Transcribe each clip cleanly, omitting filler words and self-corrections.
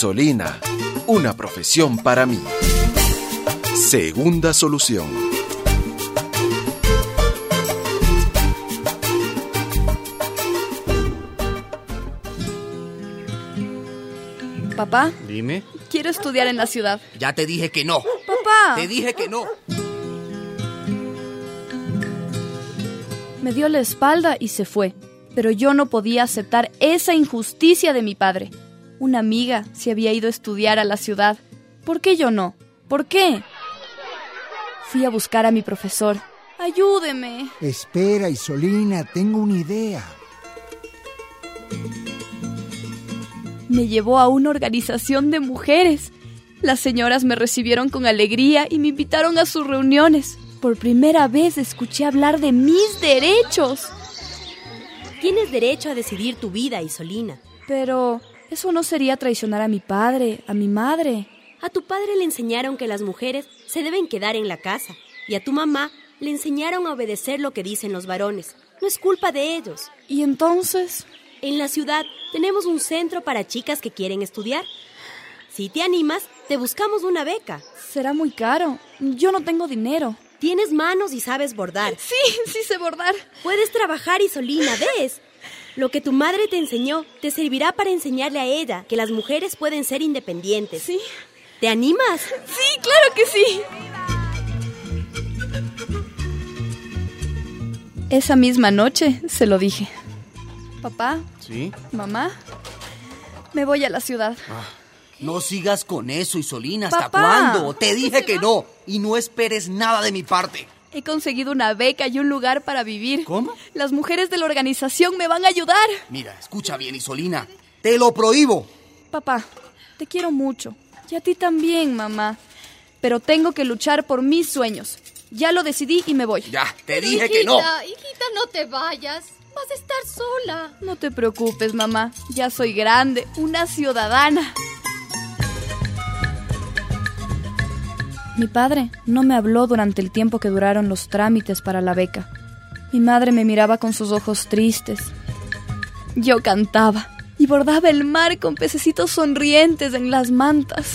Isolina, una profesión para mí. Segunda solución. Papá, Dime. quiero estudiar en la ciudad. Ya te dije que no. Papá. Te dije que no. Me dio la espalda y se fue. Pero yo no podía aceptar esa injusticia de mi padre. Una amiga se había ido a estudiar a la ciudad. ¿Por qué yo no? ¿Por qué? Fui a buscar a mi profesor. ¡Ayúdeme! Espera, Isolina, tengo una idea. Me llevó a una organización de mujeres. Las señoras me recibieron con alegría y me invitaron a sus reuniones. Por primera vez escuché hablar de mis derechos. Tienes derecho a decidir tu vida, Isolina. Pero eso no sería traicionar a mi padre, a mi madre. A tu padre le enseñaron que las mujeres se deben quedar en la casa. Y a tu mamá le enseñaron a obedecer lo que dicen los varones. No es culpa de ellos. ¿Y entonces? En la ciudad tenemos un centro para chicas que quieren estudiar. Si te animas, te buscamos una beca. Será muy caro. Yo no tengo dinero. Tienes manos y sabes bordar. Sí sé bordar. Puedes trabajar, Isolina, ¿ves? Lo que tu madre te enseñó te servirá para enseñarle a ella que las mujeres pueden ser independientes. Sí. ¿Te animas? Sí, claro que sí. Esa misma noche se lo dije. Papá. ¿Sí? Mamá. Me voy a la ciudad. No sigas con eso, Isolina. ¿Hasta Papá. cuándo? Te dije que no. Y no esperes nada de mi parte. He conseguido una beca y un lugar para vivir. ¿Cómo? Las mujeres de la organización me van a ayudar. Mira, escucha bien, Isolina. Te lo prohíbo. Papá, te quiero mucho. Y a ti también, mamá. Pero tengo que luchar por mis sueños. Ya lo decidí y me voy. Ya, te Pero, dije que no. Hijita, no te vayas. Vas a estar sola. No te preocupes, mamá. Ya soy grande, una ciudadana. Mi padre no me habló durante el tiempo que duraron los trámites para la beca. Mi madre me miraba con sus ojos tristes. Yo cantaba y bordaba el mar con pececitos sonrientes en las mantas.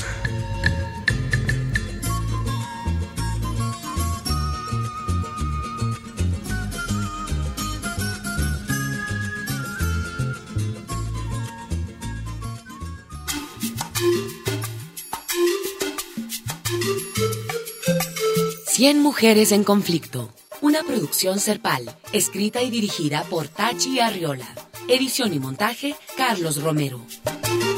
Cien mujeres en conflicto. Una producción Serpal, escrita y dirigida por Tachi Arriola. Edición y montaje, Carlos Romero.